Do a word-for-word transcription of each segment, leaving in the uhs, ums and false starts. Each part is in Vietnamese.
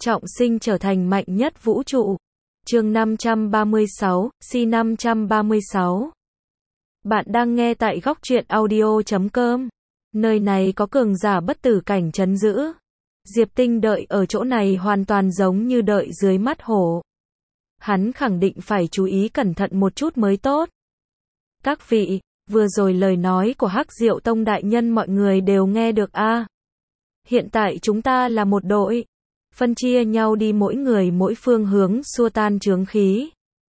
trọng sinh trở thành mạnh nhất vũ trụ. Chương năm trăm ba mươi sáu, C năm trăm ba mươi sáu. Bạn đang nghe tại góc truyện audio chấm com. Nơi này có cường giả bất tử cảnh trấn giữ. Diệp Tinh đợi ở chỗ này hoàn toàn giống như đợi dưới mắt hổ. Hắn khẳng định phải chú ý cẩn thận một chút mới tốt. Các vị, vừa rồi lời nói của Hắc Diệu Tông đại nhân mọi người đều nghe được a? À? Hiện tại chúng ta là một đội, phân chia nhau đi mỗi người mỗi phương hướng xua tan chướng khí.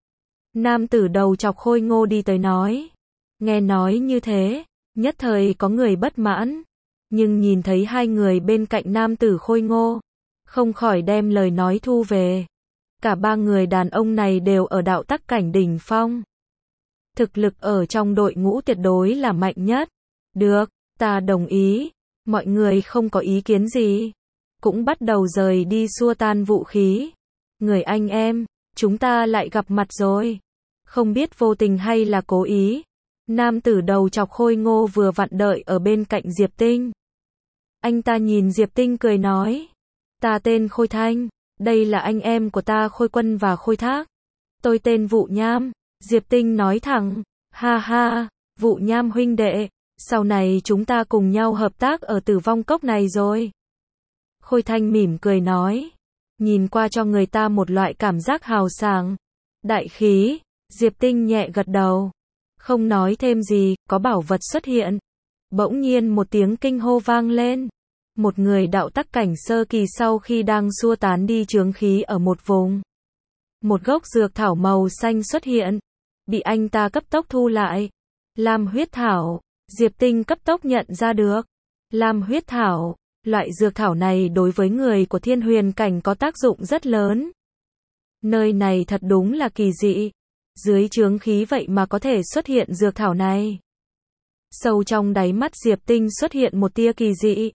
Nam tử đầu chọc khôi ngô đi tới nói. Nghe nói như thế, nhất thời có người bất mãn, nhưng nhìn thấy hai người bên cạnh nam tử khôi ngô, không khỏi đem lời nói thu về. Cả ba người đàn ông này đều ở đạo tắc cảnh đỉnh phong. Thực lực ở trong đội ngũ tuyệt đối là mạnh nhất. Được, ta đồng ý. Mọi người không có ý kiến gì. Cũng bắt đầu rời đi xua tan vũ khí. Người anh em, chúng ta lại gặp mặt rồi. Không biết vô tình hay là cố ý. Nam tử đầu chọc khôi ngô vừa vặn đợi ở bên cạnh Diệp Tinh. Anh ta nhìn Diệp Tinh cười nói. Ta tên Khôi Thanh. Đây là anh em của ta Khôi Quân và Khôi Thác. Tôi tên Vũ Nham. Diệp Tinh nói thẳng. Ha ha, Vũ Nham huynh đệ. Sau này chúng ta cùng nhau hợp tác ở Tử Vong Cốc này rồi. Khôi Thanh mỉm cười nói. Nhìn qua cho người ta một loại cảm giác hào sảng. Đại khí. Diệp Tinh nhẹ gật đầu. Không nói thêm gì, có bảo vật xuất hiện. Bỗng nhiên một tiếng kinh hô vang lên. Một người đạo tắc cảnh sơ kỳ sau khi đang xua tán đi chướng khí ở một vùng. Một gốc dược thảo màu xanh xuất hiện. Bị anh ta cấp tốc thu lại. Lam huyết thảo. Diệp Tinh cấp tốc nhận ra được. Lam huyết thảo. Loại dược thảo này đối với người của thiên huyền cảnh có tác dụng rất lớn. Nơi này thật đúng là kỳ dị. Dưới chướng khí vậy mà có thể xuất hiện dược thảo này. Sâu trong đáy mắt Diệp Tinh xuất hiện một tia kỳ dị.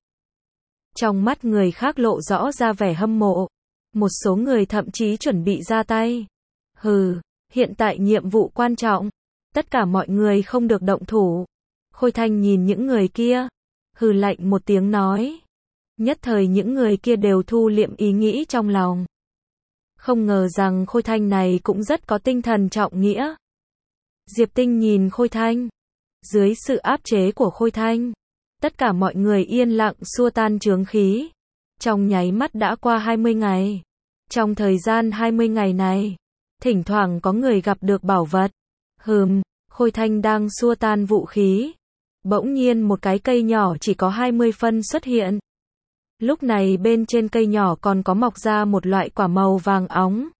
Trong mắt người khác lộ rõ ra vẻ hâm mộ. Một số người thậm chí chuẩn bị ra tay. Hừ, hiện tại nhiệm vụ quan trọng. Tất cả mọi người không được động thủ. Khôi Thanh nhìn những người kia. Hừ lạnh một tiếng nói. Nhất thời những người kia đều thu liệm ý nghĩ trong lòng. Không ngờ rằng Khôi Thanh này cũng rất có tinh thần trọng nghĩa. Diệp Tinh nhìn Khôi Thanh. Dưới sự áp chế của Khôi Thanh, tất cả mọi người yên lặng xua tan chướng khí. Trong nháy mắt đã qua hai mươi ngày. Trong thời gian hai mươi ngày này, thỉnh thoảng có người gặp được bảo vật. Hừm, Khôi Thanh đang xua tan vũ khí. Bỗng nhiên một cái cây nhỏ chỉ có hai mươi phân xuất hiện. Lúc này bên trên cây nhỏ còn có mọc ra một loại quả màu vàng óng.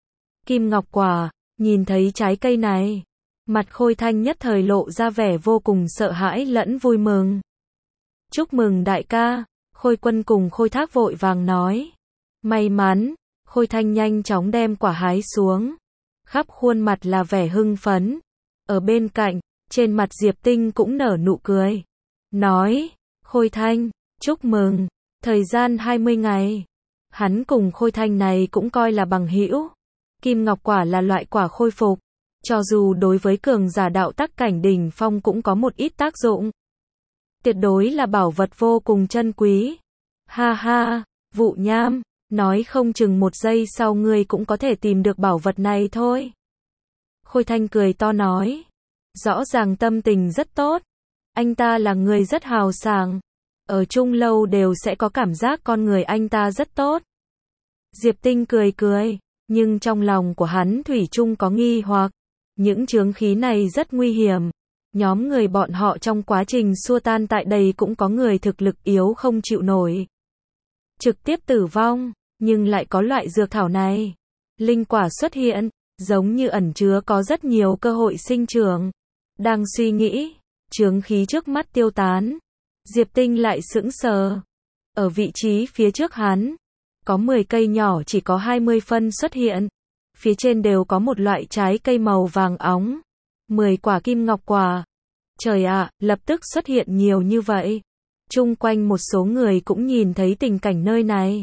Kim ngọc quả, nhìn thấy trái cây này. Mặt Khôi Thanh nhất thời lộ ra vẻ vô cùng sợ hãi lẫn vui mừng. Chúc mừng đại ca, Khôi Quân cùng Khôi Thác vội vàng nói. May mắn, Khôi Thanh nhanh chóng đem quả hái xuống. Khắp khuôn mặt là vẻ hưng phấn. Ở bên cạnh, trên mặt Diệp Tinh cũng nở nụ cười. Nói, Khôi Thanh, chúc mừng, thời gian hai mươi ngày. Hắn cùng Khôi Thanh này cũng coi là bằng hữu. Kim ngọc quả là loại quả khôi phục. Cho dù đối với cường giả đạo tắc cảnh đỉnh phong cũng có một ít tác dụng. Tuyệt đối là bảo vật vô cùng chân quý. Ha ha, Vũ Nham, nói không chừng một giây sau ngươi cũng có thể tìm được bảo vật này thôi. Khôi Thanh cười to nói. Rõ ràng tâm tình rất tốt. Anh ta là người rất hào sảng. Ở chung lâu đều sẽ có cảm giác con người anh ta rất tốt. Diệp Tinh cười cười, nhưng trong lòng của hắn thủy chung có nghi hoặc. Những chướng khí này rất nguy hiểm. Nhóm người bọn họ trong quá trình xua tan tại đây cũng có người thực lực yếu không chịu nổi. Trực tiếp tử vong, nhưng lại có loại dược thảo này. Linh quả xuất hiện, giống như ẩn chứa có rất nhiều cơ hội sinh trưởng. Đang suy nghĩ, chướng khí trước mắt tiêu tán. Diệp Tinh lại sững sờ. Ở vị trí phía trước hắn, có mười cây nhỏ chỉ có hai mươi phân xuất hiện. Phía trên đều có một loại trái cây màu vàng óng. mười quả kim ngọc quả. Trời ạ, à, lập tức xuất hiện nhiều như vậy. Chung quanh một số người cũng nhìn thấy tình cảnh nơi này.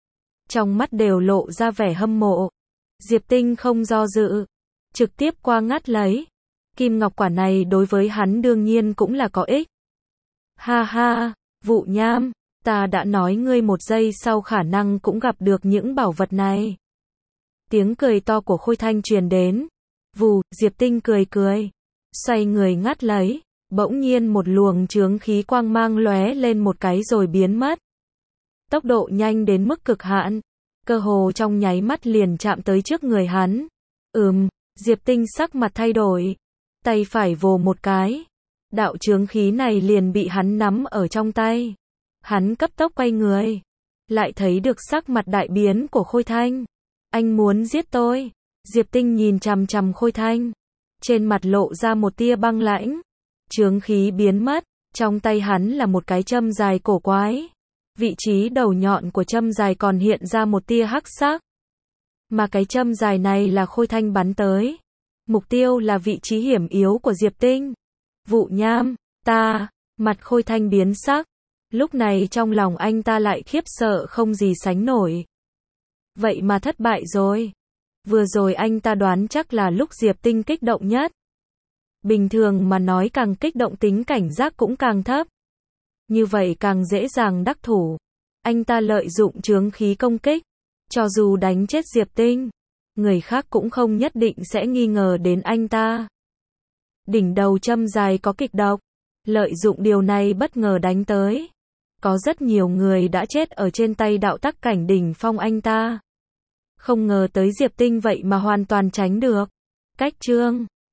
Trong mắt đều lộ ra vẻ hâm mộ. Diệp Tinh không do dự. Trực tiếp qua ngắt lấy. Kim ngọc quả này đối với hắn đương nhiên cũng là có ích. Ha ha, Vũ Nham, Ta đã nói ngươi một giây sau khả năng cũng gặp được những bảo vật này. Tiếng cười to của Khôi Thanh truyền đến. Vù, Diệp Tinh cười cười. Xoay người ngắt lấy. Bỗng nhiên một luồng chướng khí quang mang lóe lên một cái rồi biến mất. Tốc độ nhanh đến mức cực hạn. Cơ hồ trong nháy mắt liền chạm tới trước người hắn. Ừm, Diệp Tinh sắc mặt thay đổi. Tay phải vồ một cái. Đạo chướng khí này liền bị hắn nắm ở trong tay. Hắn cấp tốc quay người. Lại thấy được sắc mặt đại biến của Khôi Thanh. Anh muốn giết tôi. Diệp Tinh nhìn chằm chằm Khôi Thanh. Trên mặt lộ ra một tia băng lãnh. Chướng khí biến mất. Trong tay hắn là một cái châm dài cổ quái. Vị trí đầu nhọn của châm dài còn hiện ra một tia hắc sắc. Mà cái châm dài này là Khôi Thanh bắn tới. Mục tiêu là vị trí hiểm yếu của Diệp Tinh. Vụ nham, ta, mặt Khôi Thanh biến sắc. Lúc này trong lòng anh ta lại khiếp sợ không gì sánh nổi. Vậy mà thất bại rồi. Vừa rồi anh ta đoán chắc là lúc Diệp Tinh kích động nhất. Bình thường mà nói càng kích động tính cảnh giác cũng càng thấp. Như vậy càng dễ dàng đắc thủ. Anh ta lợi dụng chướng khí công kích. Cho dù đánh chết Diệp Tinh, người khác cũng không nhất định sẽ nghi ngờ đến anh ta. Đỉnh đầu châm dài có kịch độc. Lợi dụng điều này bất ngờ đánh tới. Có rất nhiều người đã chết ở trên tay đạo tắc cảnh đỉnh phong anh ta. Không ngờ tới Diệp Tinh vậy mà hoàn toàn tránh được. Cách chương